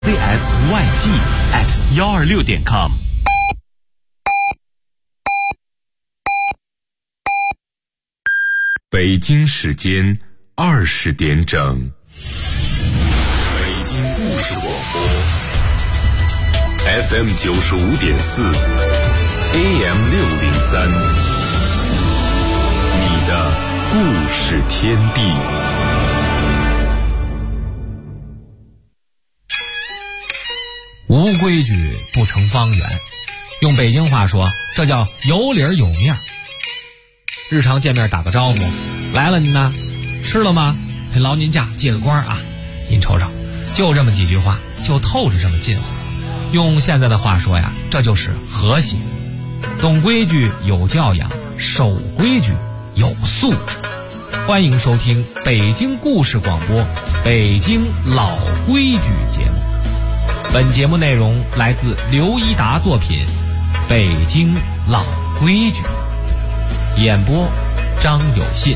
CSYG@126.com。 北京时间20点整，北京故事广播 FM 95.4 AM 603，你的故事天地。 无规矩不成方圆，用北京话说，这叫有理儿有面儿。日常见面打个招呼，来了您呢，吃了吗？劳您驾，借个光啊，您瞅瞅，就这么几句话，就透着这么近乎。用现在的话说呀，这就是和谐。懂规矩有教养，守规矩有素质。欢迎收听北京故事广播北京老规矩节目。本节目内容来自刘一达作品《北京老规矩》，演播张有信。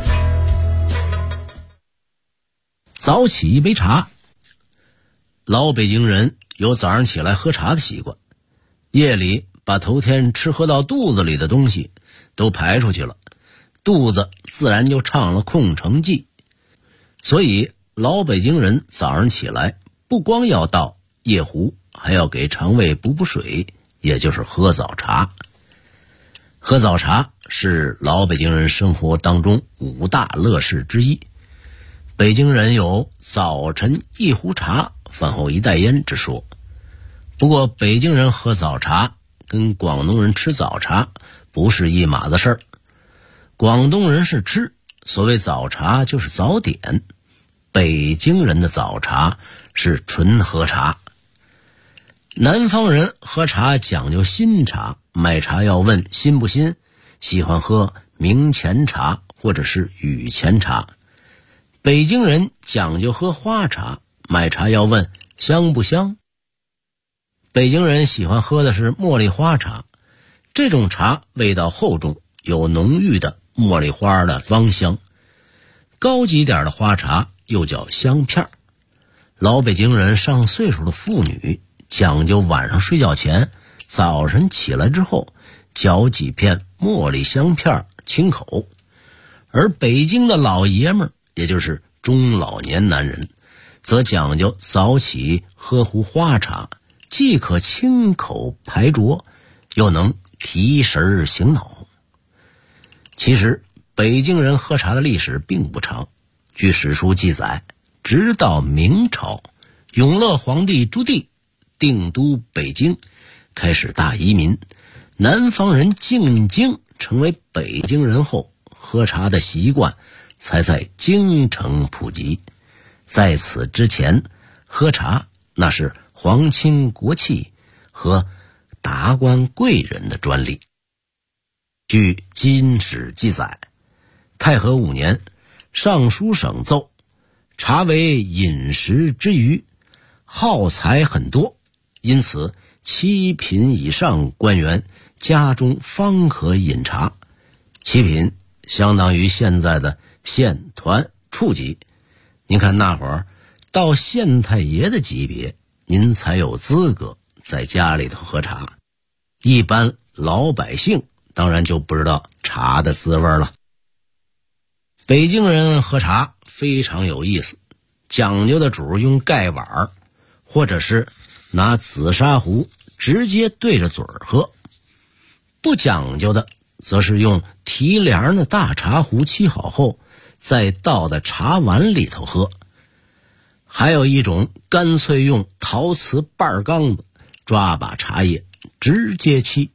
早起一杯茶，老北京人有早上起来喝茶的习惯，夜里把头天吃喝到肚子里的东西都排出去了，肚子自然就唱了空城计。所以老北京人早上起来不光要倒夜壶，还要给肠胃补水，也就是喝早茶。喝早茶是老北京人生活当中5大乐事之一。北京人有早晨一壶茶，饭后一袋烟之说。不过北京人喝早茶跟广东人吃早茶不是一码子事儿。广东人是吃，所谓早茶就是早点，北京人的早茶是纯喝茶。南方人喝茶讲究新茶，买茶要问新不新，喜欢喝明前茶或者是雨前茶。北京人讲究喝花茶，买茶要问香不香。北京人喜欢喝的是茉莉花茶，这种茶味道厚重，有浓郁的茉莉花的芳香。高级点的花茶又叫香片。老北京人上岁数的妇女讲究晚上睡觉前，早晨起来之后嚼几片茉莉香片清口。而北京的老爷们儿，也就是中老年男人，则讲究早起喝壶花茶，既可清口排浊，又能提神醒脑。其实北京人喝茶的历史并不长，据史书记载，直到明朝永乐皇帝朱棣定都北京，开始大移民，南方人进京成为北京人后，喝茶的习惯才在京城普及。在此之前，喝茶那是皇亲国戚和达官贵人的专利。据《金史》记载，太和5年，尚书省奏，茶为饮食之余，耗财很多，因此7品以上官员家中方可饮茶。7品相当于现在的县团处级，您看那会儿到县太爷的级别，您才有资格在家里头喝茶。一般老百姓当然就不知道茶的滋味了。北京人喝茶非常有意思，讲究的主用盖碗，或者是拿紫砂壶直接对着嘴喝。不讲究的则是用提梁的大茶壶沏好后，再倒在茶碗里头喝。还有一种干脆用陶瓷半缸子抓把茶叶直接沏。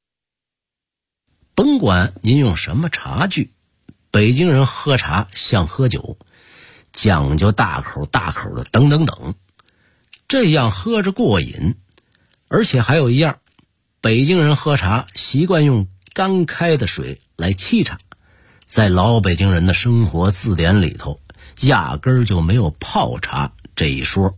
甭管您用什么茶具，北京人喝茶像喝酒，讲究大口大口的等等等，这样喝着过瘾。而且还有一样，北京人喝茶习惯用刚开的水来沏茶，在老北京人的生活字典里头压根儿就没有泡茶这一说。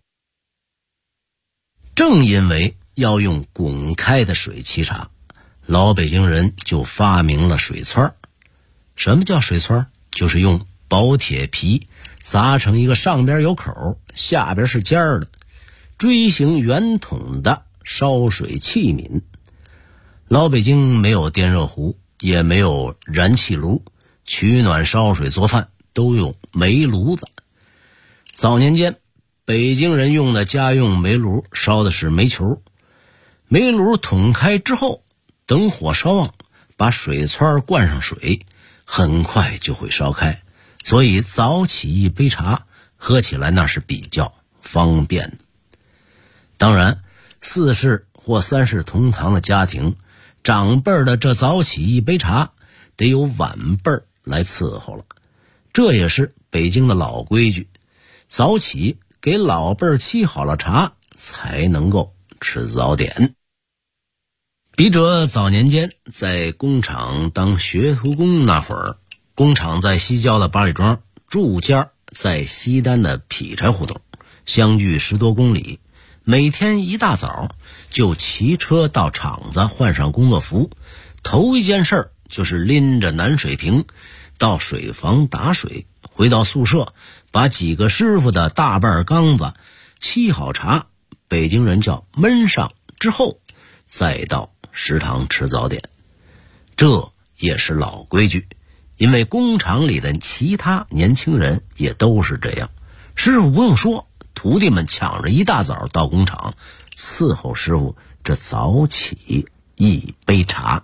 正因为要用滚开的水沏茶，老北京人就发明了水汆。什么叫水汆？就是用薄铁皮砸成一个上边有口下边是尖儿的， 锥形圆筒的烧水器皿。老北京没有电热壶，也没有燃气炉，取暖烧水做饭都用煤炉子。早年间北京人用的家用煤炉烧的是煤球，煤炉捅开之后，等火烧旺，把水湍灌上水，很快就会烧开，所以早起一杯茶喝起来那是比较方便的。当然4世或3世同堂的家庭，长辈的这早起一杯茶得有晚辈来伺候了，这也是北京的老规矩，早起给老辈沏好了茶才能够吃早点。笔者早年间在工厂当学徒工那会儿，工厂在西郊的八里庄，住家在西单的劈柴胡同，相距10多公里。每天一大早就骑车到厂子换上工作服，头一件事就是拎着南水瓶到水房打水，回到宿舍把几个师傅的大半缸子沏好茶，北京人叫焖上之后，再到食堂吃早点。这也是老规矩，因为工厂里的其他年轻人也都是这样。师傅不用说，徒弟们抢着一大早到工厂伺候师傅这早起一杯茶。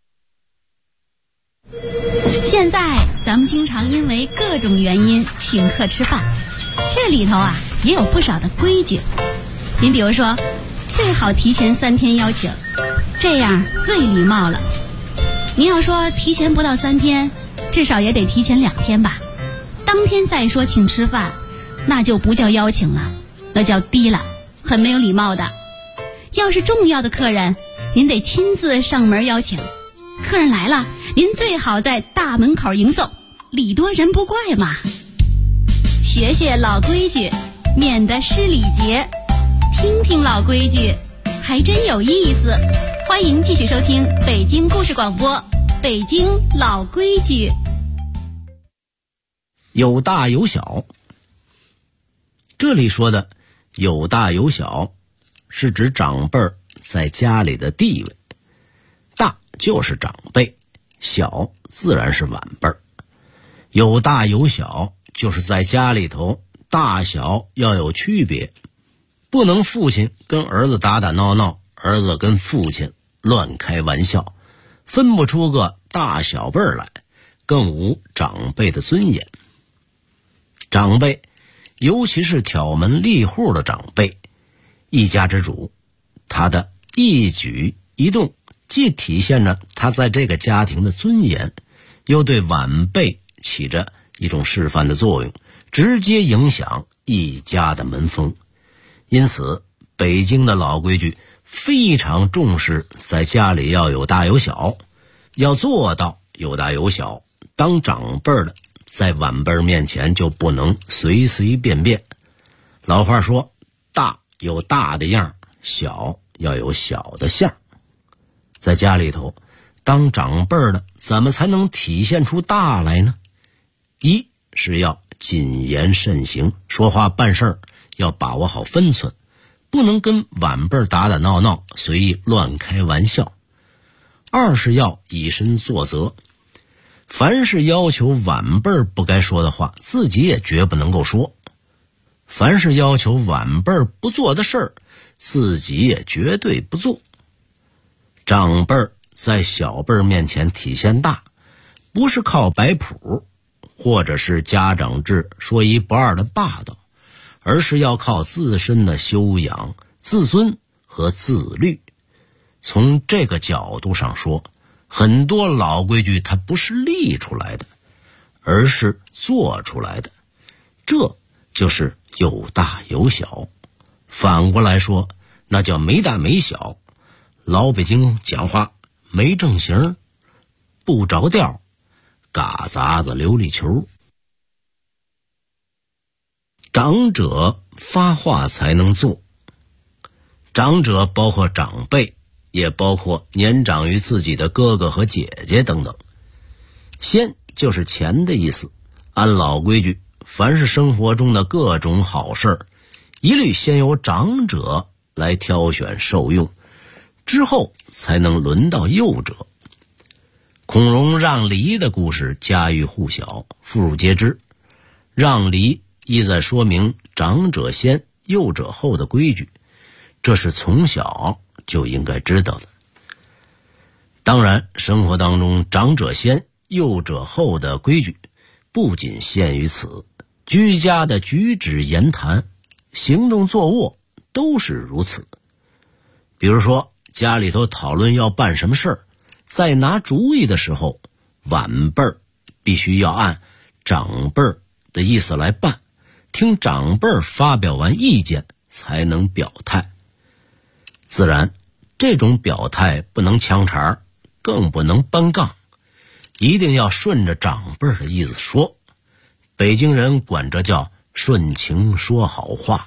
现在咱们经常因为各种原因请客吃饭，这里头也有不少的规矩。您比如说，最好提前3天邀请，这样最礼貌了。您要说提前不到3天，至少也得提前2天吧。当天再说请吃饭，那就不叫邀请了，那叫低了，很没有礼貌的。要是重要的客人，您得亲自上门邀请。客人来了，您最好在大门口迎送，礼多人不怪嘛。学学老规矩，免得失礼节。听听老规矩，还真有意思。欢迎继续收听北京故事广播《北京老规矩》。 有大有小，这里说的有大有小，是指长辈在家里的地位，大就是长辈，小自然是晚辈。有大有小，就是在家里头大小要有区别，不能父亲跟儿子打打闹闹，儿子跟父亲乱开玩笑，分不出个大小辈来，更无长辈的尊严。长辈，尤其是挑门立户的长辈，一家之主，他的一举一动既体现着他在这个家庭的尊严，又对晚辈起着一种示范的作用，直接影响一家的门风。因此北京的老规矩非常重视在家里要有大有小，要做到有大有小，当长辈的在晚辈面前就不能随随便便。老话说，大有大的样，小要有小的相。在家里头当长辈的怎么才能体现出大来呢？一是要谨言慎行，说话办事要把握好分寸，不能跟晚辈打打闹闹，随意乱开玩笑。二是要以身作则，凡是要求晚辈不该说的话，自己也绝不能够说；凡是要求晚辈不做的事儿，自己也绝对不做。长辈在小辈面前体现大，不是靠摆谱或者是家长制说一不二的霸道，而是要靠自身的修养、自尊和自律。从这个角度上说，很多老规矩它不是立出来的，而是做出来的，这就是有大有小。反过来说，那叫没大没小。老北京讲话没正形，不着调，嘎杂子琉璃球。长者发话才能做，长者包括长辈，也包括年长于自己的哥哥和姐姐等等。先就是钱的意思，按老规矩，凡是生活中的各种好事， 一律先由长者来挑选受用，之后才能轮到幼者。孔融让梨的故事家喻户晓，妇孺皆知。让梨意在说明长者先幼者后的规矩，这是从小就应该知道的。当然，生活当中长者先幼者后的规矩不仅限于此，居家的举止言谈、行动坐卧都是如此。比如说家里头讨论要办什么事儿，在拿主意的时候，晚辈儿必须要按长辈儿的意思来办，听长辈儿发表完意见才能表态。自然，这种表态不能呛茬，更不能搬杠，一定要顺着长辈儿的意思说。北京人管这叫顺情说好话。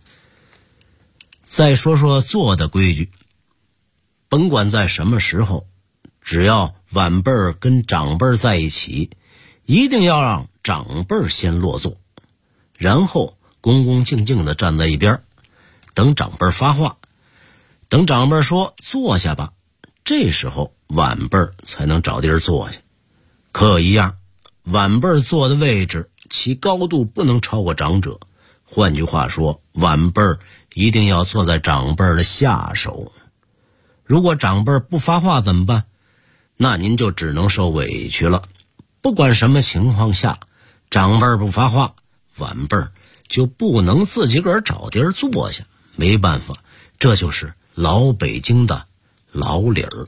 再说说做的规矩，甭管在什么时候，只要晚辈儿跟长辈儿在一起，一定要让长辈儿先落座，然后恭恭敬敬地站在一边，等长辈儿发话。等长辈儿说坐下吧，这时候晚辈儿才能找地儿坐下。可一样，晚辈儿坐的位置其高度不能超过长者，换句话说，晚辈儿一定要坐在长辈儿的下手。如果长辈儿不发话怎么办？那您就只能受委屈了。不管什么情况下，长辈儿不发话，晚辈儿就不能自己个儿找地儿坐下。没办法，这就是老北京的老理儿。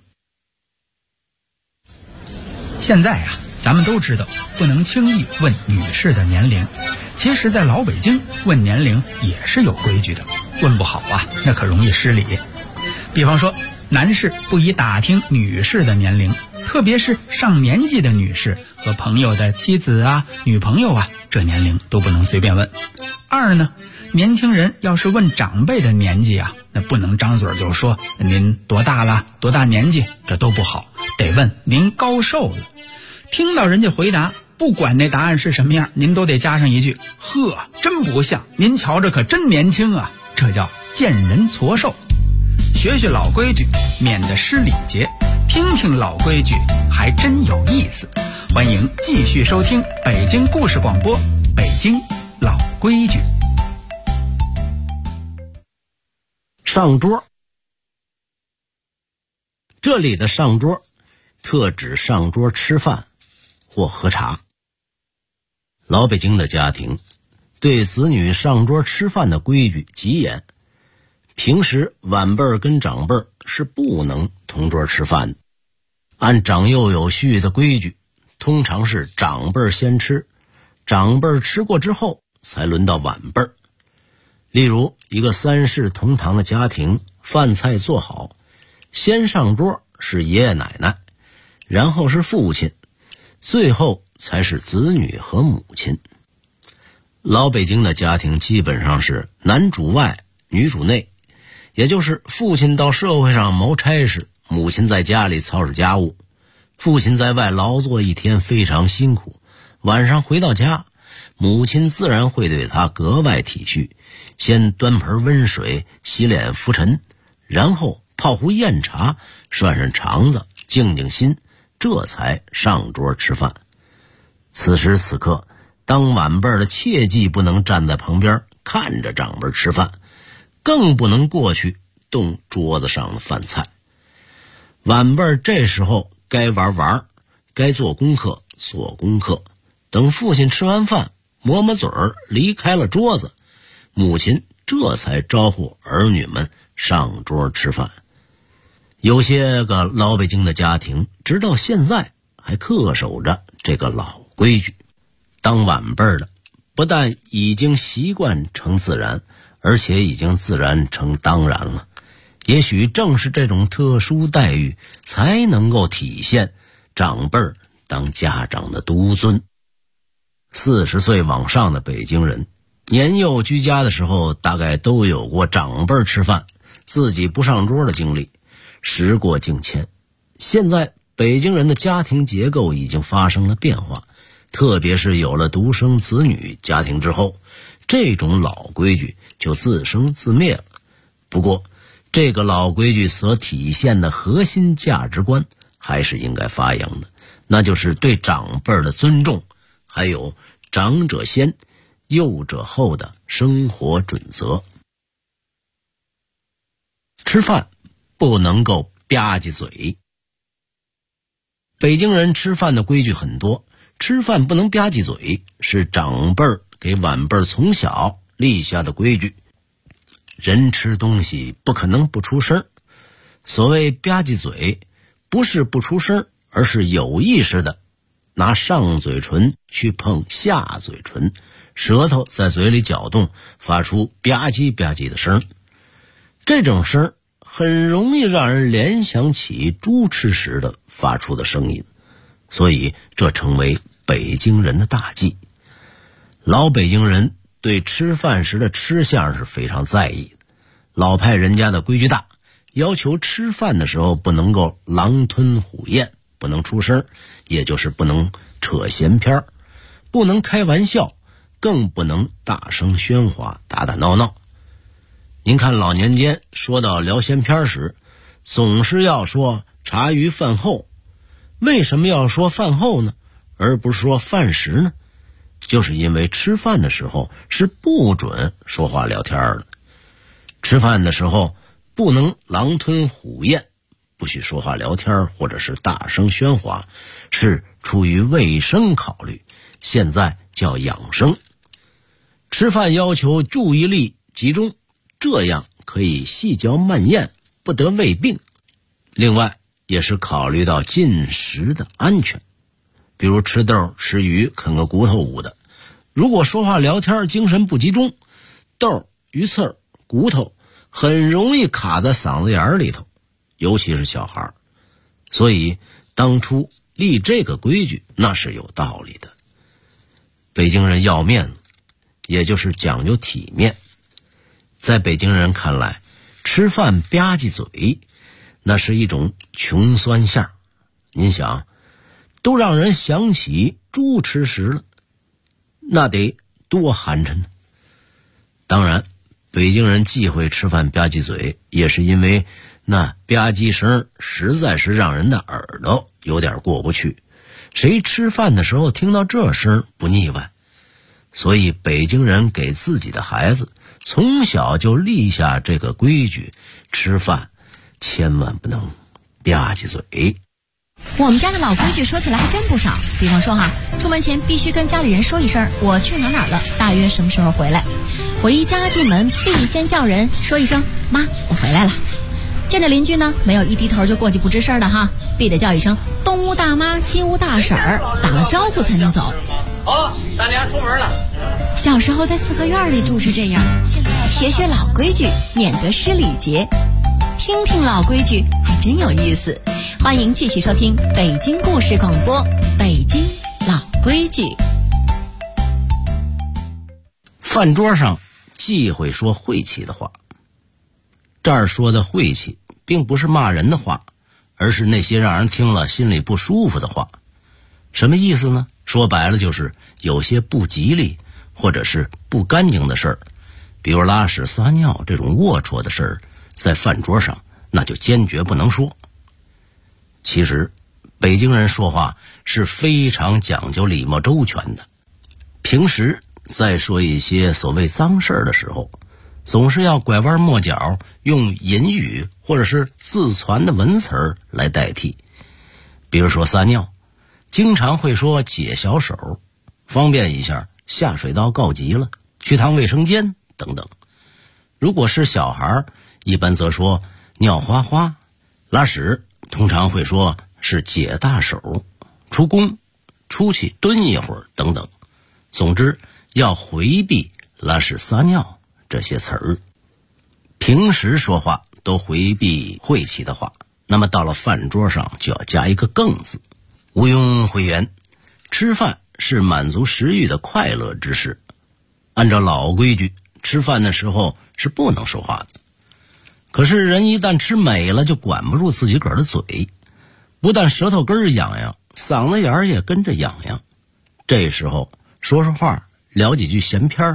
现在呀，咱们都知道不能轻易问女士的年龄，其实在老北京问年龄也是有规矩的，问不好啊，那可容易失礼。比方说，男士不宜打听女士的年龄，特别是上年纪的女士和朋友的妻子啊、女朋友啊，这年龄都不能随便问。二呢，年轻人要是问长辈的年纪啊，那不能张嘴就说您多大了、多大年纪，这都不好，得问您高寿了。听到人家回答，不管那答案是什么样，您都得加上一句：呵，真不像，您瞧着可真年轻啊。这叫见人矬寿。学学老规矩，免得失礼节；听听老规矩，还真有意思。欢迎继续收听北京故事广播，北京老规矩。 上桌，这里的上桌特指上桌吃饭或喝茶。老北京的家庭对子女上桌吃饭的规矩极严，平时晚辈儿跟长辈儿是不能同桌吃饭的。按长幼有序的规矩，通常是长辈儿先吃，长辈儿吃过之后才轮到晚辈儿。例如一个三世同堂的家庭，饭菜做好，先上桌是爷爷奶奶，然后是父亲，最后才是子女和母亲。老北京的家庭基本上是男主外女主内，也就是父亲到社会上谋差事，母亲在家里操持家务。父亲在外劳作一天非常辛苦，晚上回到家，母亲自然会对他格外体恤，先端盆温水洗脸拂尘，然后泡壶酽茶，涮涮肠子，静静心，这才上桌吃饭。此时此刻，当晚辈的切记不能站在旁边看着长辈吃饭，更不能过去动桌子上的饭菜。晚辈这时候该玩玩，该做功课做功课，等父亲吃完饭抹抹嘴儿离开了桌子，母亲这才招呼儿女们上桌吃饭。有些个老北京的家庭直到现在还恪守着这个老规矩。当晚辈的不但已经习惯成自然，而且已经自然成当然了。也许正是这种特殊待遇，才能够体现长辈当家长的独尊。40岁往上的北京人，年幼居家的时候，大概都有过长辈吃饭自己不上桌的经历。时过境迁，现在北京人的家庭结构已经发生了变化，特别是有了独生子女家庭之后， 这种老规矩就自生自灭了。不过这个老规矩所体现的核心价值观还是应该发扬的，那就是对长辈的尊重，还有长者先幼者后的生活准则。吃饭不能够吧唧嘴。北京人吃饭的规矩很多，吃饭不能吧唧嘴是长辈给晚辈从小立下的规矩。人吃东西不可能不出声，所谓吧唧嘴，不是不出声，而是有意识的拿上嘴唇去碰下嘴唇，舌头在嘴里搅动，发出吧唧吧唧的声。这种声很容易让人联想起猪吃时的发出的声音，所以这成为北京人的大忌。老北京人对吃饭时的吃相是非常在意的，老派人家的规矩大，要求吃饭的时候不能够狼吞虎咽，不能出声，也就是不能扯闲篇，不能开玩笑，更不能大声喧哗打打闹闹。您看老年间说到聊闲篇时，总是要说茶余饭后。为什么要说饭后呢，而不是说饭时呢？就是因为吃饭的时候是不准说话聊天的。吃饭的时候不能狼吞虎咽，不许说话聊天或者是大声喧哗，是出于卫生考虑，现在叫养生。吃饭要求注意力集中，这样可以细嚼慢咽，不得胃病。另外也是考虑到进食的安全，比如吃豆吃鱼啃个骨头捂的，如果说话聊天精神不集中，豆鱼刺骨头很容易卡在嗓子眼里头，尤其是小孩。所以当初立这个规矩那是有道理的。北京人要面子，也就是讲究体面。在北京人看来，吃饭吧唧嘴那是一种穷酸相。您想，都让人想起猪吃食了，那得多寒碜呢。当然北京人忌讳吃饭吧唧嘴，也是因为那吧唧声实在是让人的耳朵有点过不去。谁吃饭的时候听到这声不腻歪？所以北京人给自己的孩子从小就立下这个规矩，吃饭千万不能吧唧嘴。 我们家的老规矩说起来还真不少，比方说出门前必须跟家里人说一声我去哪儿了，大约什么时候回来。回家进门必先叫人说一声妈我回来了。见着邻居呢，没有一低头就过去不吱声的必得叫一声东屋大妈西屋大婶儿，打了招呼才能走。 好，大娘出门了。 小时候在四合院里住是这样，现在学学老规矩，免得失礼节。听听老规矩还真有意思。欢迎继续收听北京故事广播，北京老规矩。 饭桌上忌讳说晦气的话。这儿说的晦气并不是骂人的话，而是那些让人听了心里不舒服的话。什么意思呢？说白了就是有些不吉利或者是不干净的事儿，比如拉屎撒尿这种龌龊的事儿，在饭桌上那就坚决不能说。其实北京人说话是非常讲究礼貌周全的，平时在说一些所谓脏事儿的时候，总是要拐弯抹角，用隐语或者是自传的文词儿来代替。比如说撒尿，经常会说解小手，方便一下下水道告急了，去趟卫生间等等。如果是小孩，一般则说尿哗哗，拉屎通常会说是解大手，出宫出去蹲一会儿等等。总之要回避拉屎撒尿这些词儿。平时说话都回避晦气的话，那么到了饭桌上就要加一个更字。毋庸讳言，吃饭是满足食欲的快乐之事。按照老规矩，吃饭的时候是不能说话的。可是人一旦吃美了，就管不住自己个儿的嘴，不但舌头根儿痒痒，嗓子眼儿也跟着痒痒。这时候说说话，聊几句闲篇儿，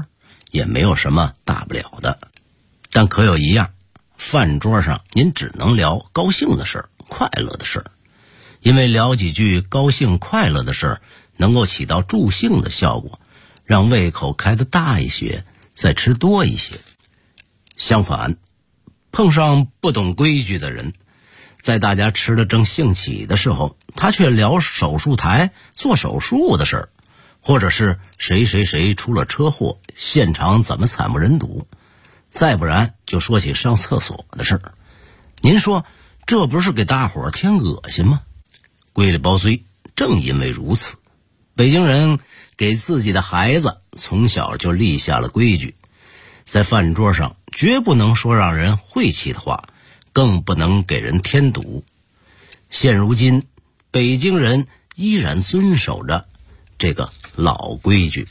也没有什么大不了的。但可有一样，饭桌上您只能聊高兴的事儿、快乐的事儿，因为聊几句高兴快乐的事儿能够起到助兴的效果，让胃口开得大一些，再吃多一些。相反，碰上不懂规矩的人，在大家吃得正兴起的时候，他却聊手术台做手术的事儿，或者是谁谁谁出了车祸，现场怎么惨不忍睹，再不然就说起上厕所的事儿。您说这不是给大伙儿添恶心吗？归里包堆，正因为如此，北京人给自己的孩子从小就立下了规矩，在饭桌上绝不能说让人晦气的话，更不能给人添堵。现如今北京人依然遵守着这个老规矩。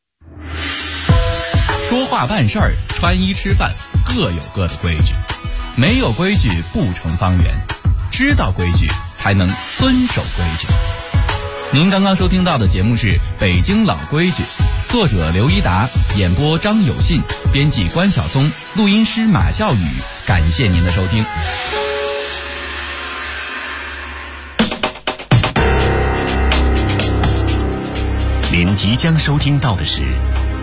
说话办事儿、穿衣吃饭各有各的规矩，没有规矩不成方圆，知道规矩才能遵守规矩。您刚刚收听到的节目是《北京老规矩》，作者刘一达，演播张有信，编辑关晓松，录音师马笑宇。感谢您的收听。 您即将收听到的是《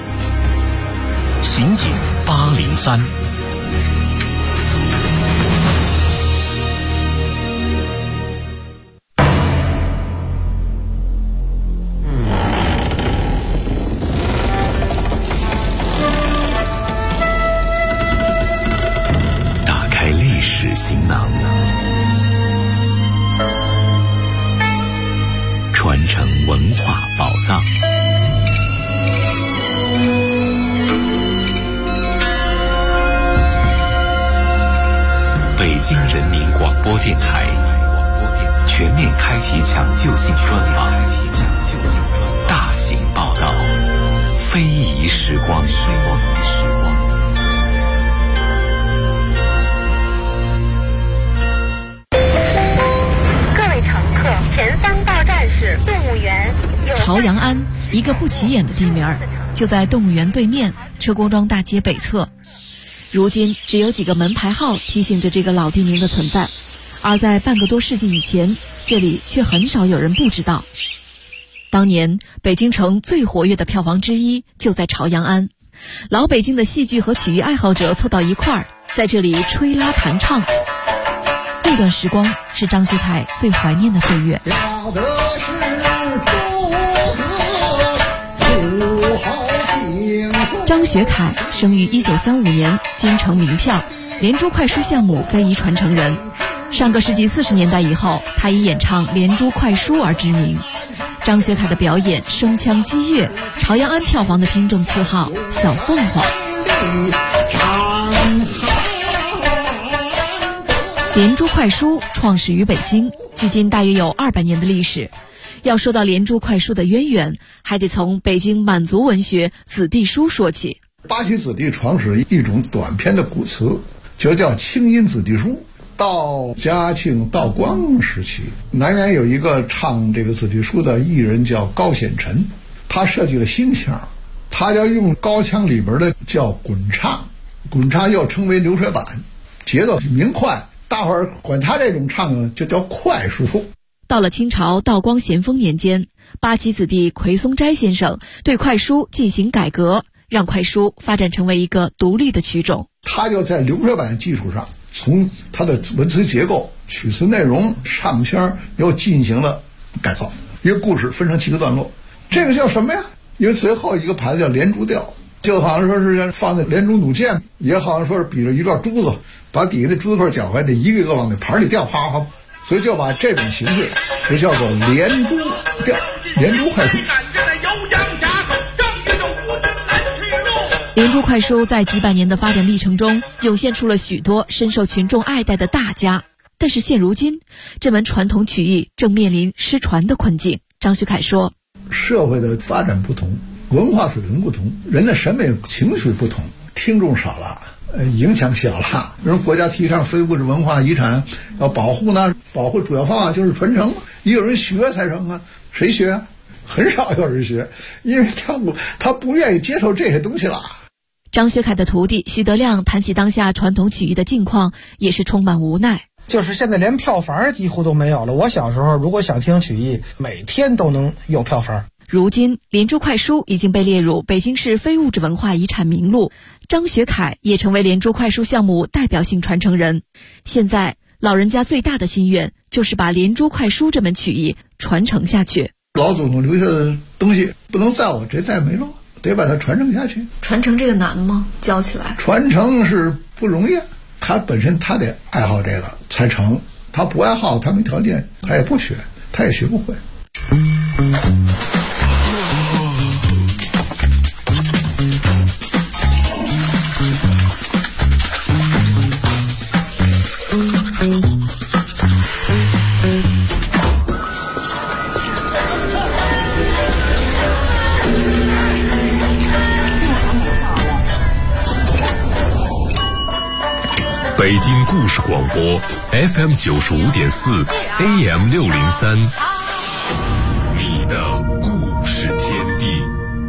刑警803》。打开历史行囊，传承文化宝藏。北京人民广播电台全面开启抢救性专访，大型报道，非遗时光。 各位乘客，前3到站是动物园。 朝阳庵，一个不起眼的地名，就在动物园对面车公庄大街北侧。如今只有几个门牌号提醒着这个老地名的存在，而在半个多世纪以前，这里却很少有人不知道。当年北京城最活跃的票房之一就在朝阳庵，老北京的戏剧和曲艺爱好者凑到一块儿，在这里吹拉弹唱。那段时光是张学凯最怀念的岁月。张学凯生于1935年，京城名票，连珠快书项目非遗传承人。上个世纪40年代以后，他以演唱连珠快书而知名。张学凯的表演声腔激越，朝阳庵票房的听众赐号小凤凰。连珠快书创始于北京，距今大约有200年的历史。要说到连珠快书的渊源，还得从北京满族文学子弟书说起。 八旗子弟创始一种短篇的古词，就叫清音子弟书。到嘉庆、道光时期，南园有一个唱这个子弟书的艺人叫高显臣，他设计了新腔，他要用高腔里边的叫滚唱，滚唱又称为流水板，节奏明快，大伙儿管他这种唱就叫快书。 到了清朝道光咸丰年间，八旗子弟奎松斋先生对快书进行改革，让快书发展成为一个独立的曲种。 他就在流水板基础上，从他的文词结构、曲词内容、唱腔又进行了改造。一个故事分成7个段落，这个叫什么呀？因为最后一个牌子叫连珠调，就好像说是放在连珠弩箭，也好像说是比着一段珠子，把底下的珠子块搅开，得一个一个往那盘里掉，啪啪。所以就把这种形式就叫做连珠调、连珠快书。 连珠快书在几百年的发展历程中，涌现出了许多深受群众爱戴的大家。但是现如今，这门传统曲艺正面临失传的困境。张学凯说： 社会的发展不同，文化水平不同，人的审美情绪不同，听众少了，影响小了。比如国家提倡非物质文化遗产要保护呢，保护主要方法就是传承，也有人学才成啊。谁学？很少有人学，因为他不愿意接受这些东西了。 张学凯的徒弟徐德亮谈起当下传统曲艺的境况，也是充满无奈。 就是现在连票房几乎都没有了。我小时候如果想听曲艺，每天都能有票房。 如今连珠快书已经被列入北京市非物质文化遗产名录，张学凯也成为连珠快书项目代表性传承人。现在老人家最大的心愿就是把连珠快书这门曲艺传承下去。 老祖宗留下的东西不能在我这再没了，得把它传承下去。 传承这个难吗？教起来传承是不容易，他本身他得爱好这个才成，他不爱好，他没条件，他也不学，他也学不会。 北京故事广播 FM 95.4 AM 603，你的故事天地。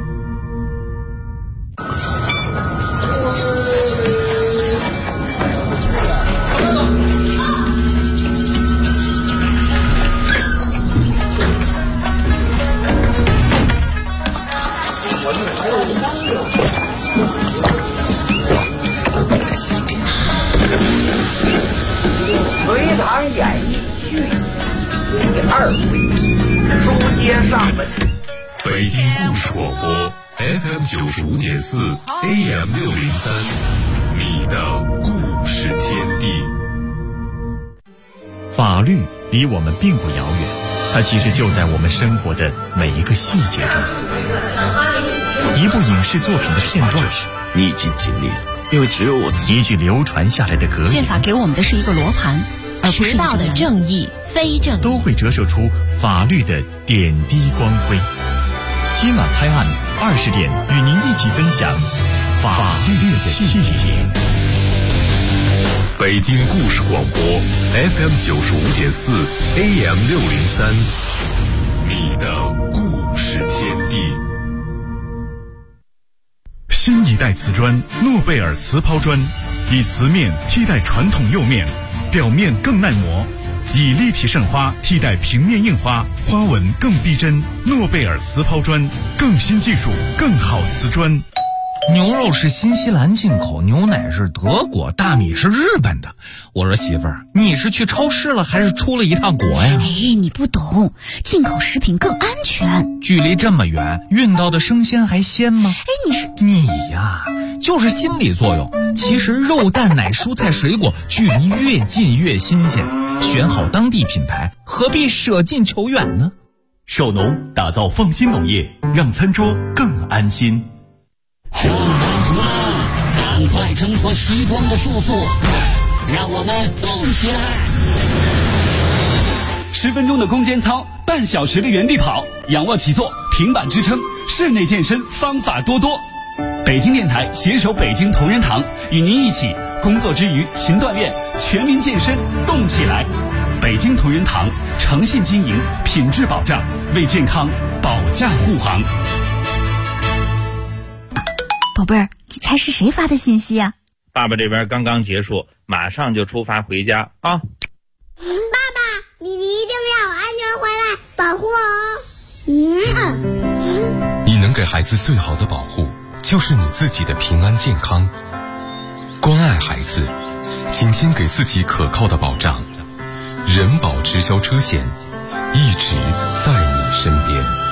隋唐演义续第2回，书接上文。 北京故事广播 FM 95.4 AM 603，你的故事天地。 法律离我们并不遥远，它其实就在我们生活的每一个细节中。一部影视作品的片段， 逆境经历，因为只有我自己。 一句流传下来的格言， 宪法给我们的是一个罗盘，而不是迟到的正义、非正义， 都会折射出法律的点滴光辉。今晚拍案20点，与您一起分享法律的细节。 北京故事广播 FM 95.4 AM 603，你的故事天地。 新一代瓷砖诺贝尔瓷抛砖，以瓷面替代传统釉面，表面更耐磨，以立体渗花替代平面印花，花纹更逼真。诺贝尔瓷抛砖，更新技术，更好瓷砖。 牛肉是新西兰进口，牛奶是德国，大米是日本的。我说媳妇儿，你是去超市了还是出了一趟国呀？ 哎，你不懂，进口食品更安全。 距离这么远，运到的生鲜还鲜吗？ 哎， 你呀，就是心理作用。其实肉蛋奶蔬菜水果距离越近越新鲜，选好当地品牌，何必舍近求远呢？ 守农打造放心农业，让餐桌更安心。 上班族们，赶快挣脱西装的束缚，让我们动起来 ！10分钟的空间操，半小时的原地跑，仰卧起坐，平板支撑，室内健身方法多多。北京电台携手北京同仁堂，与您一起工作之余勤锻炼，全民健身动起来。北京同仁堂诚信经营，品质保障，为健康保驾护航。 宝贝儿，你猜是谁发的信息啊？ 爸爸这边刚刚结束，马上就出发回家啊！ 爸爸，你一定要安全回来，保护我。 你能给孩子最好的保护，就是你自己的平安健康。关爱孩子，请先给自己可靠的保障。人保直销车险，一直在你身边。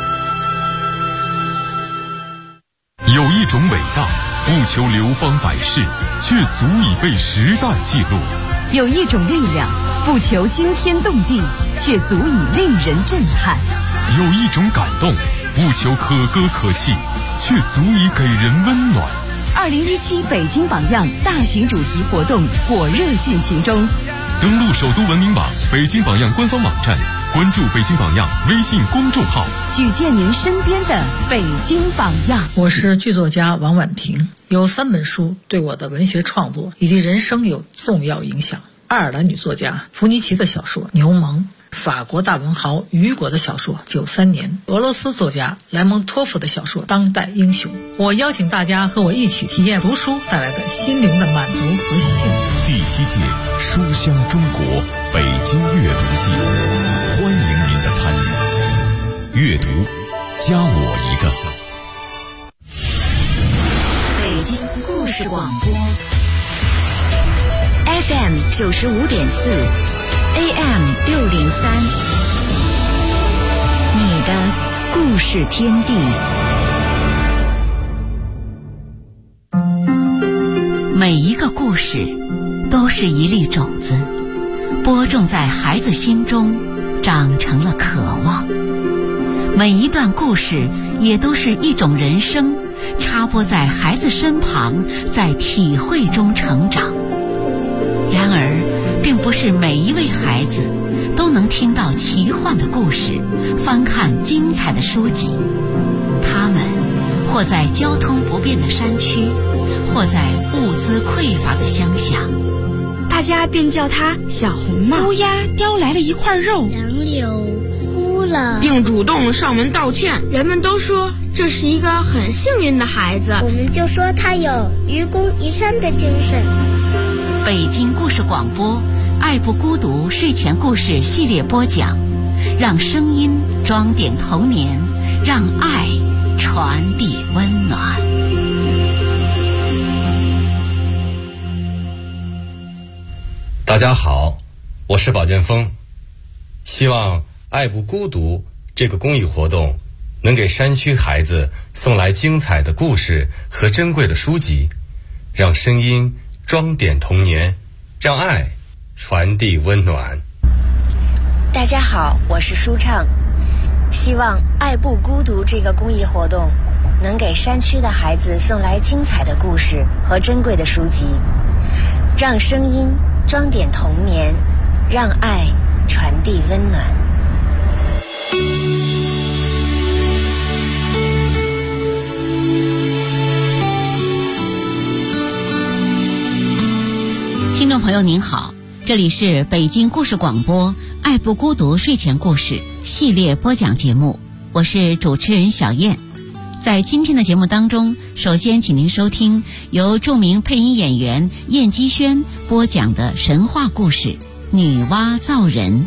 有一种伟大，不求流芳百世，却足以被时代记录； 有一种力量，不求惊天动地，却足以令人震撼； 有一种感动，不求可歌可泣，却足以给人温暖。 2017北京榜样大型主题活动火热进行中， 登录首都文明网、北京榜样官方网站，关注北京榜样微信公众号， 举荐您身边的北京榜样。 我是剧作家王婉婷，有3本书对我的文学创作以及人生有重要影响。爱尔兰女作家弗尼奇的小说《牛虻》， 法国大文豪雨果的小说《93年》，俄罗斯作家莱蒙托夫的小说《当代英雄》。我邀请大家和我一起体验读书带来的心灵的满足和幸福。 第7届书香中国北京阅读季，欢迎您的参与。阅读，加我一个。 北京故事广播 FM 95.4 AM 603，你的故事天地。每一个故事都是一粒种子，播种在孩子心中，长成了渴望。每一段故事也都是一种人生，插播在孩子身旁，在体会中成长。然而，并不是每一位孩子都能听到奇幻的故事，翻看精彩的书籍。他们或在交通不便的山区，或在物资匮乏的乡下， 大家便叫他小红帽。 乌鸦叼来了一块肉， 杨柳哭了， 并主动上门道歉。 人们都说这是一个很幸运的孩子， 我们就说他有愚公移山的精神。 北京故事广播爱不孤独睡前故事系列播讲，让声音装点童年，让爱传递温暖。 大家好，我是宝剑锋。希望爱不孤独这个公益活动能给山区孩子送来精彩的故事和珍贵的书籍，让声音装点童年，让爱传递温暖。 大家好，我是舒畅。希望爱不孤独这个公益活动能给山区的孩子送来精彩的故事和珍贵的书籍，让声音装点童年，让爱传递温暖。 听众朋友您好，这里是北京故事广播爱不孤独睡前故事系列播讲节目，我是主持人小燕。在今天的节目当中，首先请您收听由著名配音演员燕姬轩播讲的神话故事《女娲造人》。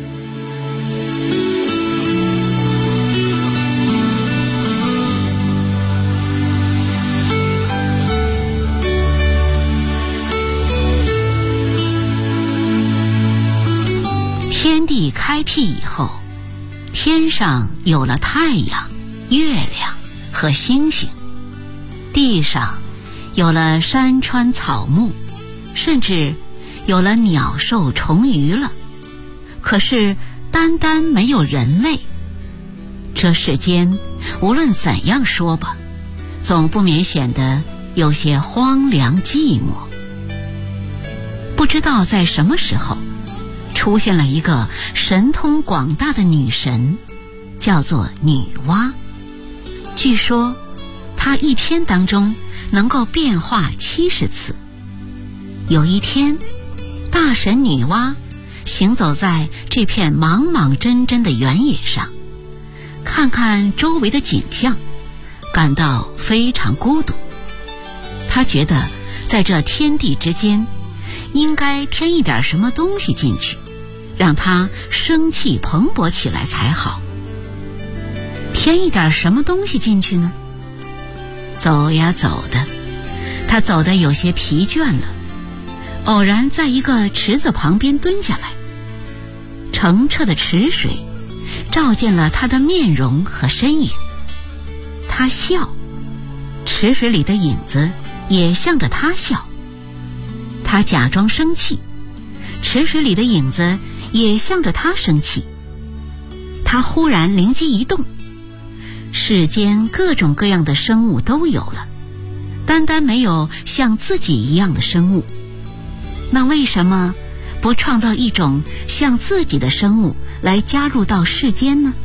天地开辟以后，天上有了太阳、月亮和星星，地上有了山川草木，甚至有了鸟兽虫鱼了。可是单单没有人类。这世间无论怎样说吧，总不免显得有些荒凉寂寞。不知道在什么时候出现了一个神通广大的女神，叫做女娲。据说她一天当中能够变化70次。有一天，大神女娲行走在这片茫茫真真的原野上，看看周围的景象，感到非常孤独。她觉得在这天地之间应该添一点什么东西进去，让它生气蓬勃起来才好。添一点什么东西进去呢？走呀走的，他走得有些疲倦了，偶然在一个池子旁边蹲下来。澄澈的池水照见了他的面容和身影，他笑，池水里的影子也向着他笑。他假装生气，池水里的影子也向着他生气。他忽然灵机一动，世间各种各样的生物都有了，单单没有像自己一样的生物。那为什么不创造一种像自己的生物来加入到世间呢？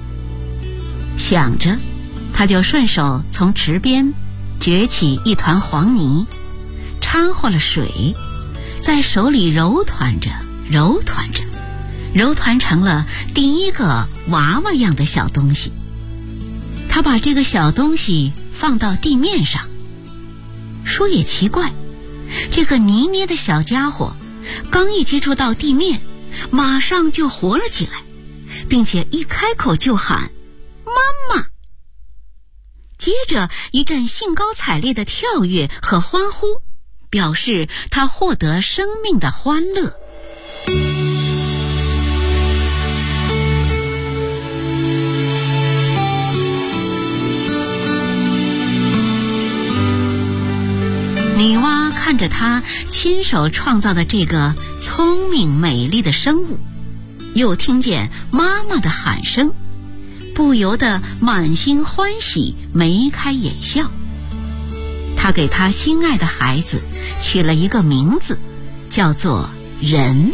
想着，他就顺手从池边掘起一团黄泥，掺和了水，在手里揉团着揉团着， 揉团成了第一个娃娃样的小东西。他把这个小东西放到地面上，说也奇怪，这个泥捏的小家伙刚一接触到地面，马上就活了起来，并且一开口就喊妈妈。接着一阵兴高采烈的跳跃和欢呼，表示他获得生命的欢乐。女娲看着她亲手创造的这个聪明美丽的生物，又听见妈妈的喊声，不由得满心欢喜，眉开眼笑。她给她心爱的孩子取了一个名字，叫做人。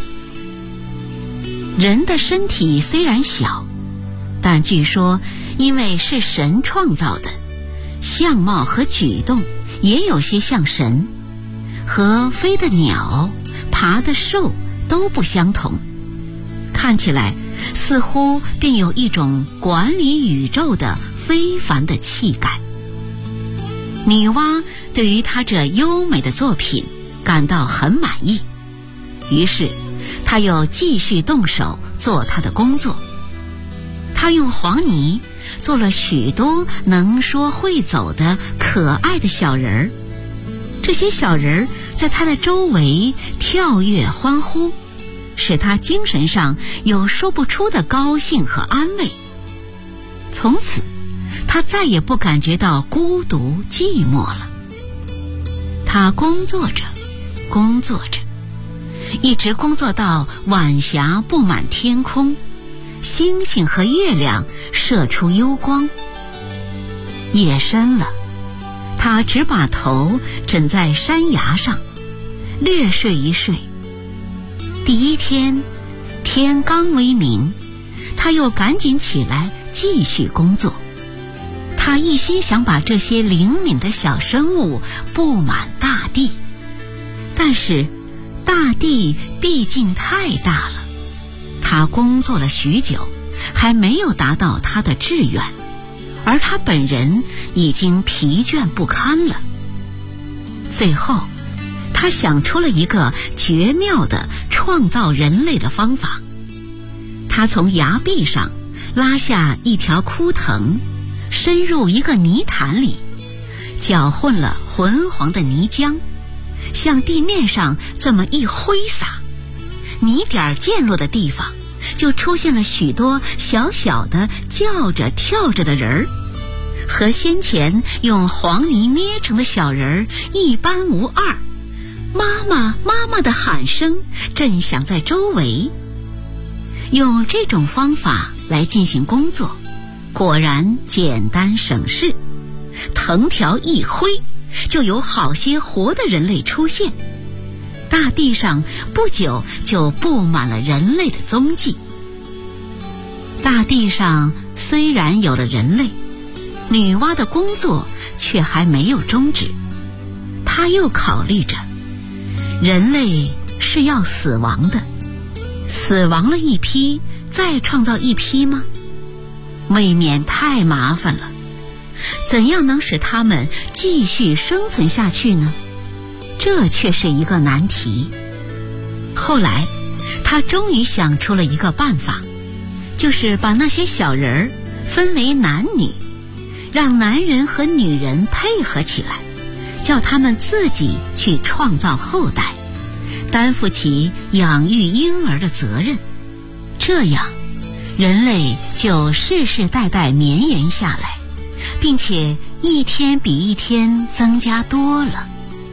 人的身体虽然小，但据说因为是神创造的，相貌和举动也有些像神，和飞的鸟、爬的兽都不相同，看起来似乎便有一种管理宇宙的非凡的气概。女娲对于她这优美的作品感到很满意，于是她又继续动手做她的工作。她用黄泥做了许多能说会走的可爱的小人儿，这些小人儿在她的周围跳跃欢呼，使她精神上有说不出的高兴和安慰。从此她再也不感觉到孤独寂寞了。她工作着工作着，一直工作到晚霞布满天空，星星和月亮射出幽光。夜深了，他只把头枕在山崖上，略睡一睡。第一天，天刚微明，他又赶紧起来继续工作。他一心想把这些灵敏的小生物布满大地，但是大地毕竟太大了，他工作了许久，还没有达到他的志愿，而他本人已经疲倦不堪了。最后，他想出了一个绝妙的创造人类的方法。他从崖壁上拉下一条枯藤，深入一个泥潭里，搅混了浑黄的泥浆，向地面上这么一挥洒，泥点溅落的地方就出现了许多小小的叫着跳着的人儿，和先前用黄泥捏成的小人儿一般无二。妈妈妈妈的喊声震响在周围。用这种方法来进行工作，果然简单省事，藤条一挥，就有好些活的人类出现。大地上不久就布满了人类的踪迹。大地上虽然有了人类，女娲的工作却还没有终止。她又考虑着，人类是要死亡的，死亡了一批，再创造一批吗？未免太麻烦了。怎样能使他们继续生存下去呢？这却是一个难题。后来他终于想出了一个办法，就是把那些小人儿分为男女，让男人和女人配合起来，叫他们自己去创造后代，担负起养育婴儿的责任。这样人类就世世代代绵延下来，并且一天比一天增加多了。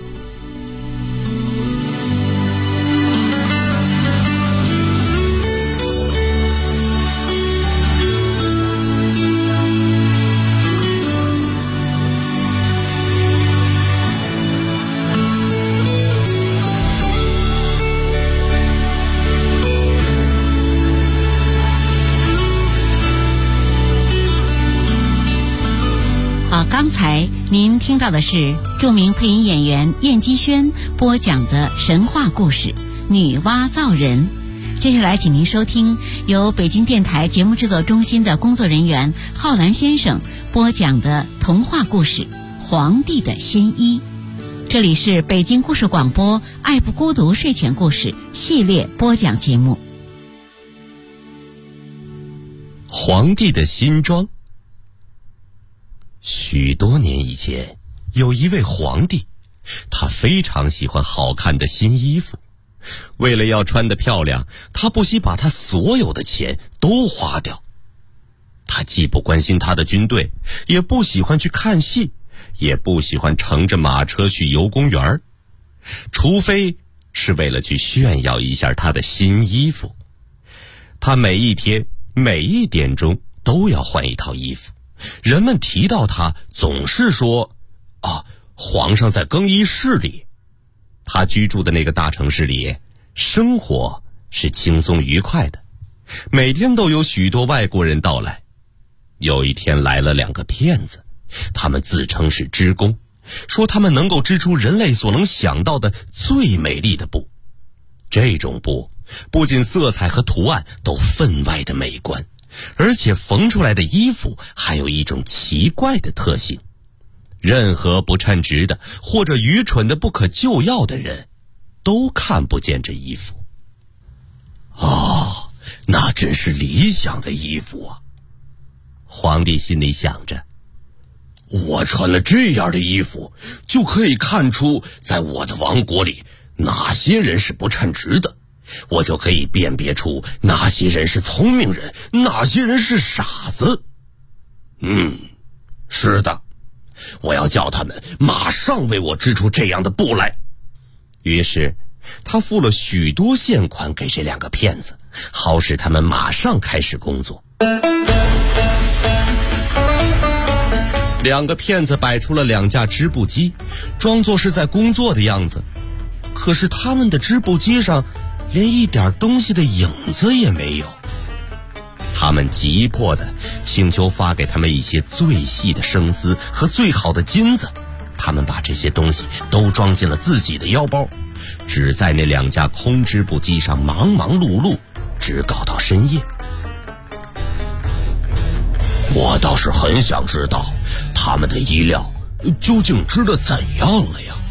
刚才您听到的是著名配音演员燕姬轩播讲的神话故事《女娲造人》， 接下来请您收听由北京电台节目制作中心的工作人员浩然先生播讲的童话故事《皇帝的新衣》。这里是北京故事广播爱不孤独睡前故事系列播讲节目。 皇帝的新装。许多年以前，有一位皇帝，他非常喜欢好看的新衣服。为了要穿得漂亮，他不惜把他所有的钱都花掉。他既不关心他的军队，也不喜欢去看戏，也不喜欢乘着马车去游公园，除非是为了去炫耀一下他的新衣服。他每一天每一点钟都要换一套衣服。人们提到他总是说皇上在更衣室里。他居住的那个大城市里，生活是轻松愉快的，每天都有许多外国人到来。有一天来了2个骗子，他们自称是织工，说他们能够织出人类所能想到的最美丽的布。这种布不仅色彩和图案都分外的美观，而且缝出来的衣服还有一种奇怪的特性。任何不称职的或者愚蠢的不可救药的人都看不见这衣服。那真是理想的衣服啊！皇帝心里想着，我穿了这样的衣服，就可以看出在我的王国里哪些人是不称职的，我就可以辨别出哪些人是聪明人，哪些人是傻子。是的，我要叫他们马上为我织出这样的布来。于是他付了许多现款给这2个骗子，好使他们马上开始工作。2个骗子摆出了2架织布机，装作是在工作的样子。可是他们的织布机上连一点东西的影子也没有。他们急迫地请求发给他们一些最细的生丝和最好的金子。他们把这些东西都装进了自己的腰包，只在那2架空织布机上忙忙碌碌，直搞到深夜。我倒是很想知道他们的衣料究竟织得怎样了呀？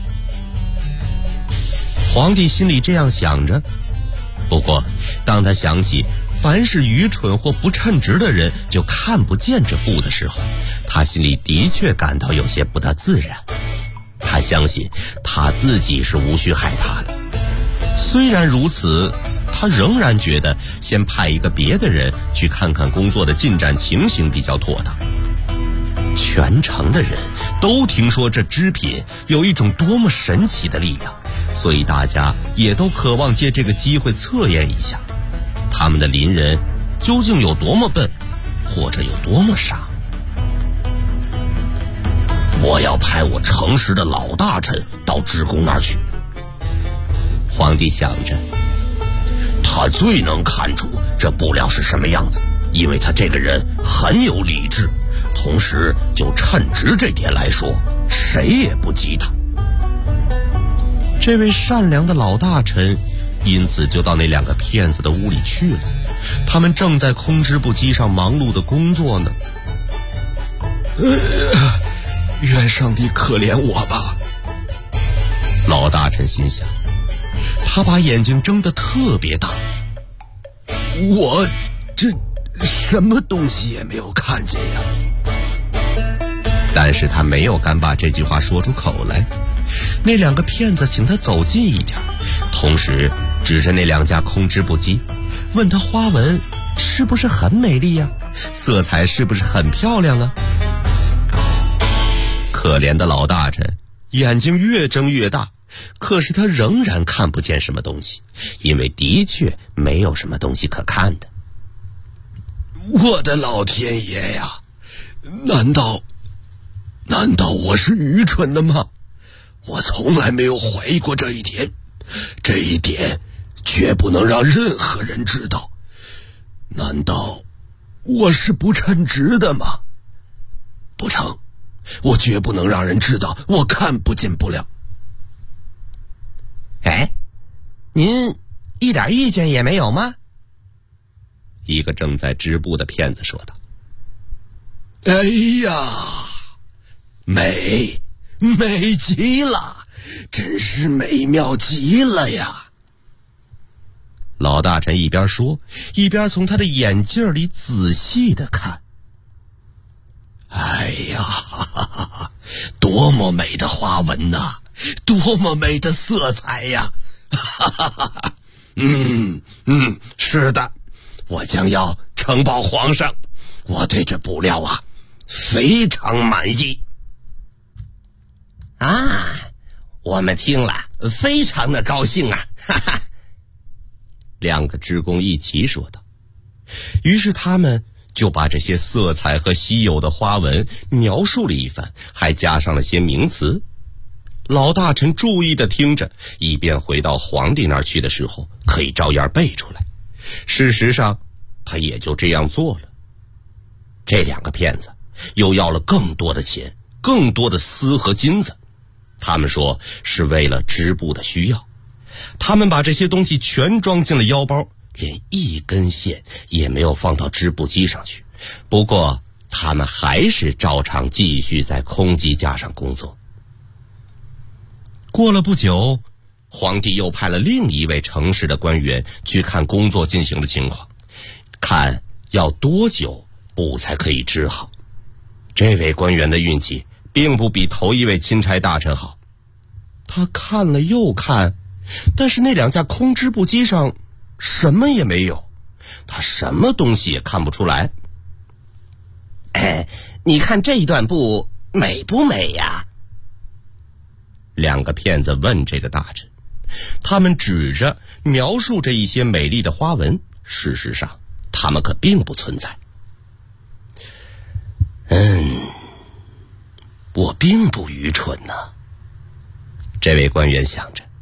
皇帝心里这样想着。不过当他想起凡是愚蠢或不称职的人就看不见这布的时候，他心里的确感到有些不大自然。他相信他自己是无需害怕的。虽然如此，他仍然觉得先派一个别的人去看看工作的进展情形比较妥当。全城的人都听说这织品有一种多么神奇的力量，所以大家也都渴望借这个机会测验一下他们的邻人究竟有多么笨，或者有多么傻。我要派我诚实的老大臣到织工那儿去。皇帝想着，他最能看出这布料是什么样子，因为他这个人很有理智，同时就称职这点来说，谁也不及他。这位善良的老大臣因此就到那2个骗子的屋里去了。他们正在空织布机上忙碌的工作呢。愿上帝可怜我吧，老大臣心想。他把眼睛睁得特别大。我这什么东西也没有看见呀。但是他没有敢把这句话说出口来。那2个骗子请他走近一点，同时指着那2架空织布机，问他花纹是不是很美丽呀，色彩是不是很漂亮啊。可怜的老大臣眼睛越睁越大，可是他仍然看不见什么东西，因为的确没有什么东西可看的。我的老天爷呀，难道我是愚蠢的吗？我从来没有怀疑过这一点，这一点绝不能让任何人知道。难道我是不称职的吗？不成，我绝不能让人知道我看不见布料。您一点意见也没有吗？一个正在织布的骗子说道。 哎呀，美极了，真是美妙极了呀！ 老大臣一边说，一边从他的眼镜里仔细地看。 哎呀，多么美的花纹呐，多么美的色彩呀！是的，我将要呈报皇上，我对这布料啊非常满意。 啊，我们听了非常的高兴啊！哈哈。 两个织工一起说道。于是他们就把这些色彩和稀有的花纹描述了一番，还加上了些名词。老大臣注意地听着，以便回到皇帝那儿去的时候可以照样背出来。事实上他也就这样做了。这两个骗子又要了更多的钱，更多的丝和金子，他们说是为了织布的需要。他们把这些东西全装进了腰包，连一根线也没有放到织布机上去。不过他们还是照常继续在空机架上工作。过了不久，皇帝又派了另一位城市的官员去看工作进行的情况，看要多久布才可以织好。这位官员的运气并不比头一位钦差大臣好，他看了又看，但是那两架空织布机上什么也没有，他什么东西也看不出来。 你看这一段布美不美呀？ 两个骗子问这个大臣，他们指着描述着一些美丽的花纹，事实上他们可并不存在。 我并不愚蠢呢。 这位官员想着，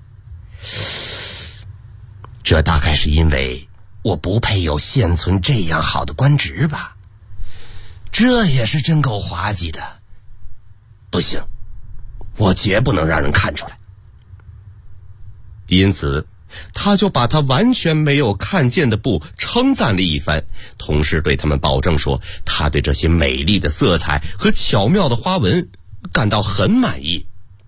这大概是因为我不配有现存这样好的官职吧？这也是真够滑稽的。不行，我绝不能让人看出来。 因此他就把他完全没有看见的布称赞了一番，同时对他们保证说，他对这些美丽的色彩和巧妙的花纹感到很满意。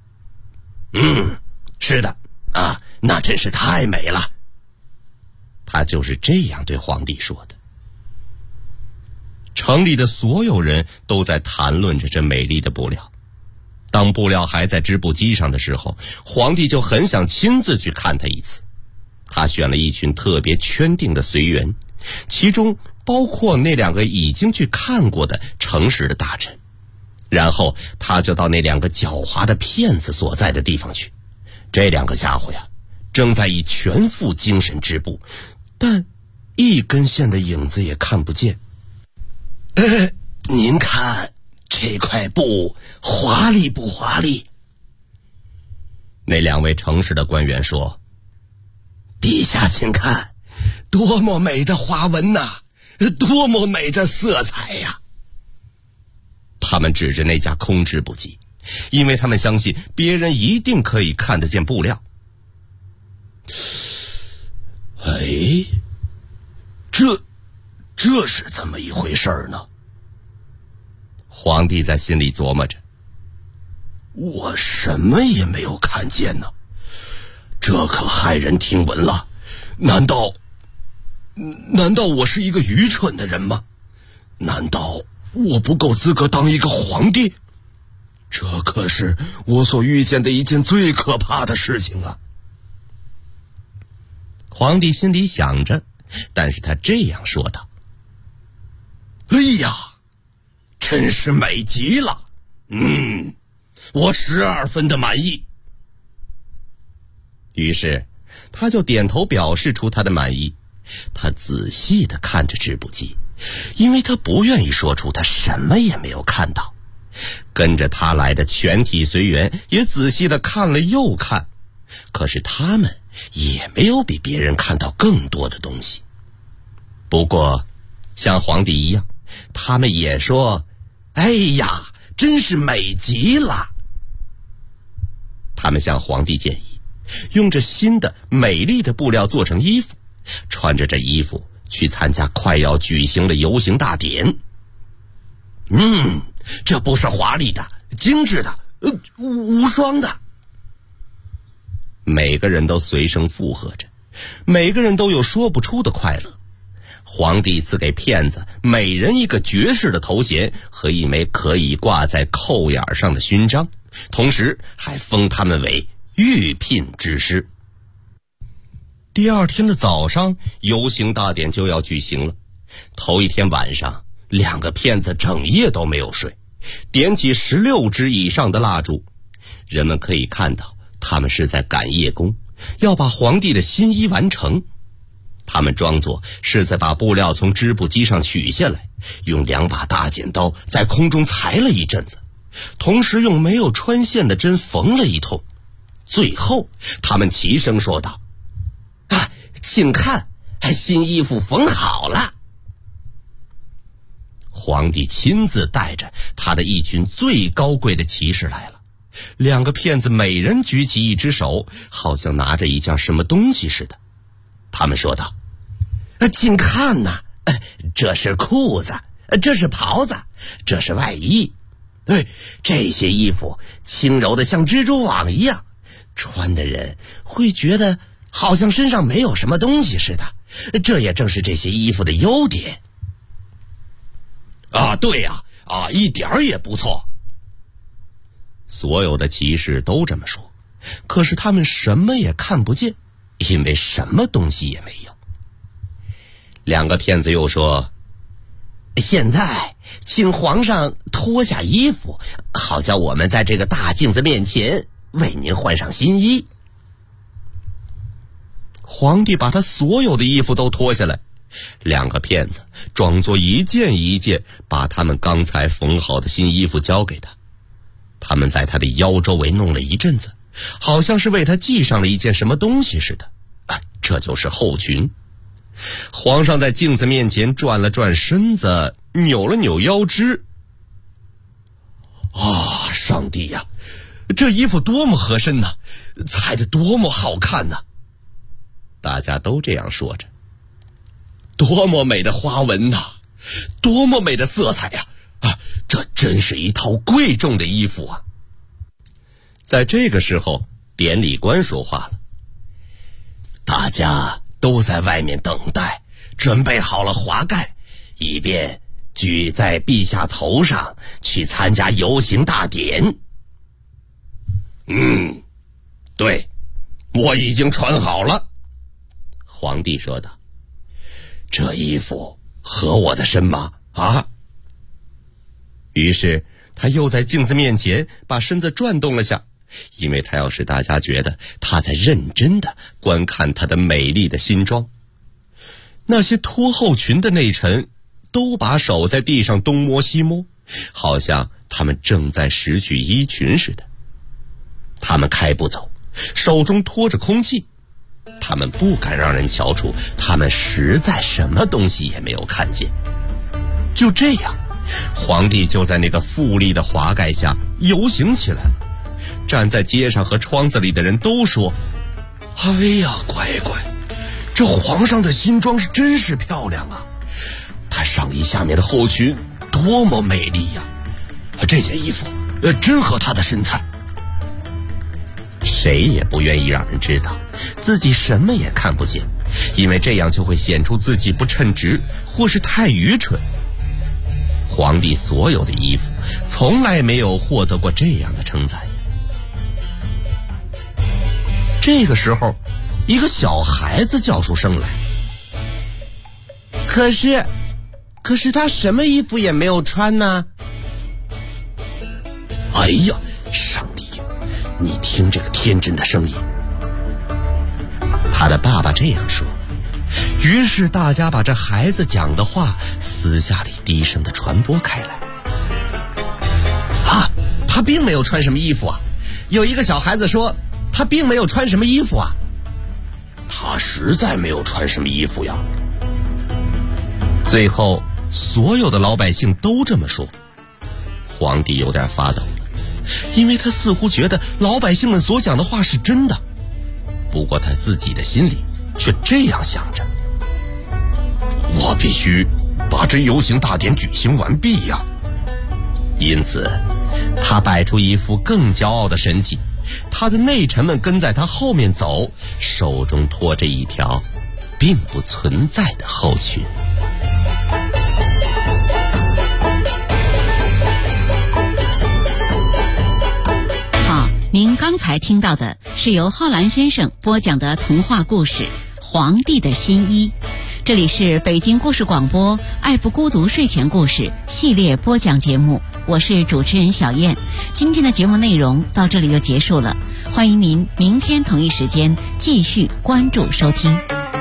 是的啊，那真是太美了。 他就是这样对皇帝说的。城里的所有人都在谈论着这美丽的布料。当布料还在织布机上的时候，皇帝就很想亲自去看它一次。他选了一群特别圈定的随员，其中包括那两个已经去看过的诚实的大臣。然后他就到那两个狡猾的骗子所在的地方去。这两个家伙呀，正在以全副精神织布，但一根线的影子也看不见。 您看这块布华丽不华丽？ 那两位诚实的官员说， 陛下请看，多么美的花纹呐，多么美的色彩呀！ 他们指着那架空织布机，因为他们相信别人一定可以看得见布料。 这是怎么一回事呢？ 皇帝在心里琢磨着， 我什么也没有看见呢，这可骇人听闻了。难道我是一个愚蠢的人吗？难道我不够资格当一个皇帝？这可是我所遇见的一件最可怕的事情啊！ 皇帝心里想着，但是他这样说道： 哎呀，真是美极了，我12分的满意。 于是他就点头表示出他的满意。他仔细地看着织布机，因为他不愿意说出他什么也没有看到。跟着他来的全体随员也仔细地看了又看，可是他们也没有比别人看到更多的东西。不过像皇帝一样，他们也说， 哎呀，真是美极了。 他们向皇帝建议， 用着新的美丽的布料做成衣服，穿着这衣服去参加快要举行的游行大典。 这不是华丽的、精致的、无双的。 每个人都随声附和着，每个人都有说不出的快乐。皇帝赐给骗子每人一个爵士的头衔和一枚可以挂在扣眼上的勋章，同时还封他们为御聘之师。第二天的早上，游行大典就要举行了。头一天晚上，2个骗子整夜都没有睡，点起16支以上的蜡烛。人们可以看到，他们是在赶夜工，要把皇帝的新衣完成。他们装作是在把布料从织布机上取下来，用2把大剪刀在空中裁了一阵子，同时用没有穿线的针缝了一通。最后他们齐声说道：请看，新衣服缝好了。皇帝亲自带着他的一群最高贵的骑士来了。2个骗子每人举起一只手，好像拿着一件什么东西似的。他们说道：请看呐，这是裤子，这是袍子，这是外衣。这些衣服轻柔的像蜘蛛网一样，穿的人会觉得好像身上没有什么东西似的。这也正是这些衣服的优点。 对呀，一点儿也不错。 所有的骑士都这么说，可是他们什么也看不见，因为什么东西也没有。2个骗子又说：现在请皇上脱下衣服，好叫我们在这个大镜子面前为您换上新衣。皇帝把他所有的衣服都脱下来，2个骗子装作一件一件把他们刚才缝好的新衣服交给他。他们在他的腰周围弄了一阵子，好像是为他系上了一件什么东西似的。这就是后裙。皇上在镜子面前转了转身子，扭了扭腰肢。 上帝呀，这衣服多么合身呐，裁得多么好看呐！ 大家都这样说着。 多么美的花纹呐，多么美的色彩呀！这真是一套贵重的衣服啊！ 在这个时候，典礼官说话了： 大家都在外面等待，准备好了华盖，以便举在陛下头上去参加游行大典。对，我已经穿好了。 皇帝说道： 这衣服合我的身吗？ 于是他又在镜子面前把身子转动了下，因为他要使大家觉得他在认真地观看他的美丽的新装。那些脱后裙的内臣都把手在地上东摸西摸，好像他们正在拾取衣裙似的。他们开步走，手中拖着空气，他们不敢让人瞧出他们实在什么东西也没有看见。就这样，皇帝就在那个富丽的华盖下游行起来了。站在街上和窗子里的人都说： 哎呀，乖乖，这皇上的新装是真是漂亮啊！他上衣下面的后裙多么美丽呀！这件衣服真合他的身材。 谁也不愿意让人知道自己什么也看不见，因为这样就会显出自己不称职或是太愚蠢。皇帝所有的衣服从来没有获得过这样的称赞。这个时候，一个小孩子叫出声来：可是他什么衣服也没有穿呢。 哎呀，上帝，你听这个天真的声音。 他的爸爸这样说。于是大家把这孩子讲的话私下里低声地传播开来。他并没有穿什么衣服啊！有一个小孩子说，他并没有穿什么衣服啊！ 他实在没有穿什么衣服呀！ 最后，所有的老百姓都这么说。皇帝有点发抖，因为他似乎觉得老百姓们所讲的话是真的。 不过他自己的心里却这样想着： 我必须把这游行大典举行完毕呀！ 因此他摆出一副更骄傲的神气，他的内臣们跟在他后面走，手中拖着一条并不存在的后裙。 好，您刚才听到的是由浩然先生播讲的童话故事《皇帝的新衣》。这里是北京故事广播爱不孤独睡前故事系列播讲节目，我是主持人小燕。今天的节目内容到这里就结束了，欢迎您明天同一时间继续关注收听。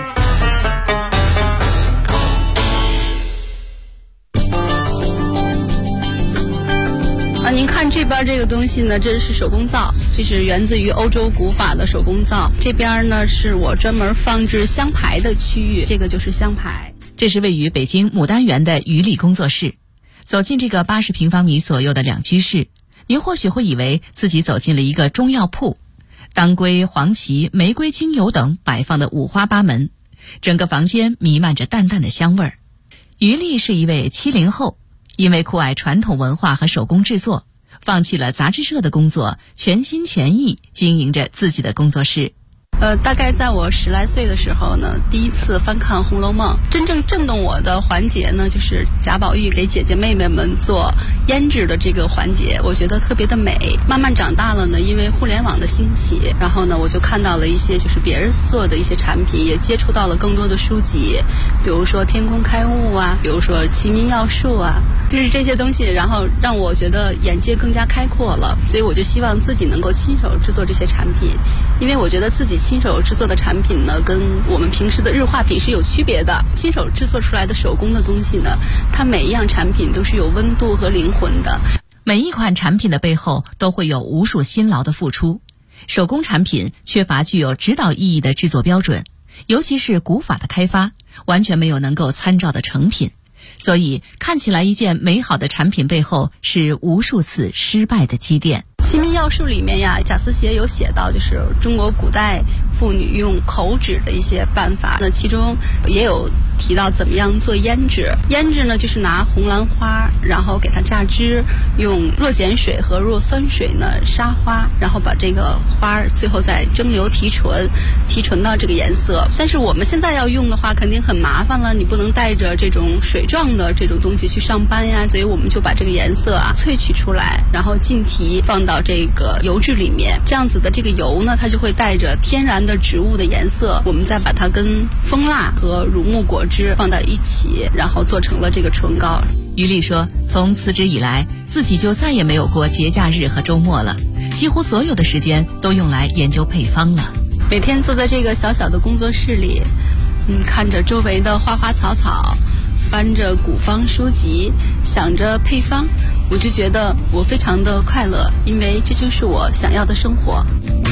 您看这边这个东西呢，这是手工皂，这是源自于欧洲古法的手工皂。这边呢是我专门放置香牌的区域，这个就是香牌。 这是位于北京牡丹园的于丽工作室。走进这个80平方米左右的两居室，您或许会以为自己走进了一个中药铺，当归、黄芪、玫瑰精油等摆放的五花八门，整个房间弥漫着淡淡的香味儿。于丽是一位70后，因为酷爱传统文化和手工制作，放弃了杂志社的工作，全心全意经营着自己的工作室。 大概在我10来岁的时候呢，第一次翻看《红楼梦》，真正震动我的环节呢，就是贾宝玉给姐姐妹妹们做胭脂的这个环节，我觉得特别的美。慢慢长大了呢，因为互联网的兴起，然后呢，我就看到了一些就是别人做的一些产品，也接触到了更多的书籍，比如说天工开物啊，比如说齐民要术啊，就是这些东西，然后让我觉得眼界更加开阔了，所以我就希望自己能够亲手制作这些产品，因为我觉得自己亲手制作的产品呢，跟我们平时的日化品是有区别的。亲手制作出来的手工的东西呢，它每一样产品都是有温度和灵魂的。 每一款产品的背后都会有无数辛劳的付出。手工产品缺乏具有指导意义的制作标准，尤其是古法的开发，完全没有能够参照的成品。所以看起来一件美好的产品背后是无数次失败的积淀。 齐民要术里面呀，贾思勰有写到，就是中国古代妇女用口脂的一些办法，那其中也有提到怎么样做胭脂。胭脂呢，就是拿红兰花，然后给它榨汁，用弱碱水和弱酸水呢杀花，然后把这个花最后再蒸馏提纯，提纯到这个颜色。但是我们现在要用的话，肯定很麻烦了，你不能带着这种水状的这种东西去上班呀，所以我们就把这个颜色啊萃取出来，然后浸提放到这个油脂里面，这样子的这个油呢，它就会带着天然的植物的颜色，我们再把它跟蜂蜡和乳木果汁放到一起，然后做成了这个唇膏。 于丽说，从辞职以来，自己就再也没有过节假日和周末了，几乎所有的时间都用来研究配方了。 每天坐在这个小小的工作室里，看着周围的花花草草，翻着古方书籍，想着配方，我就觉得我非常的快乐，因为这就是我想要的生活。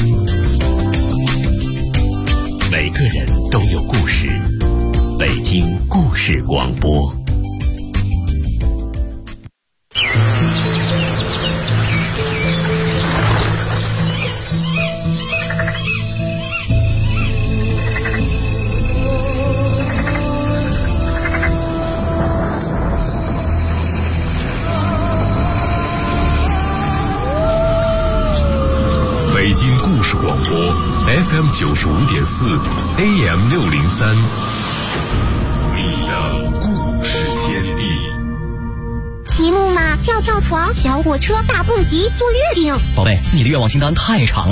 每个人都有故事，北京故事广播。 北京故事广播 FM 95.4 AM 603，你的故事天地。 齐木马、跳跳床、小火车、大蹦极、坐月饼。 宝贝，你的愿望清单太长了。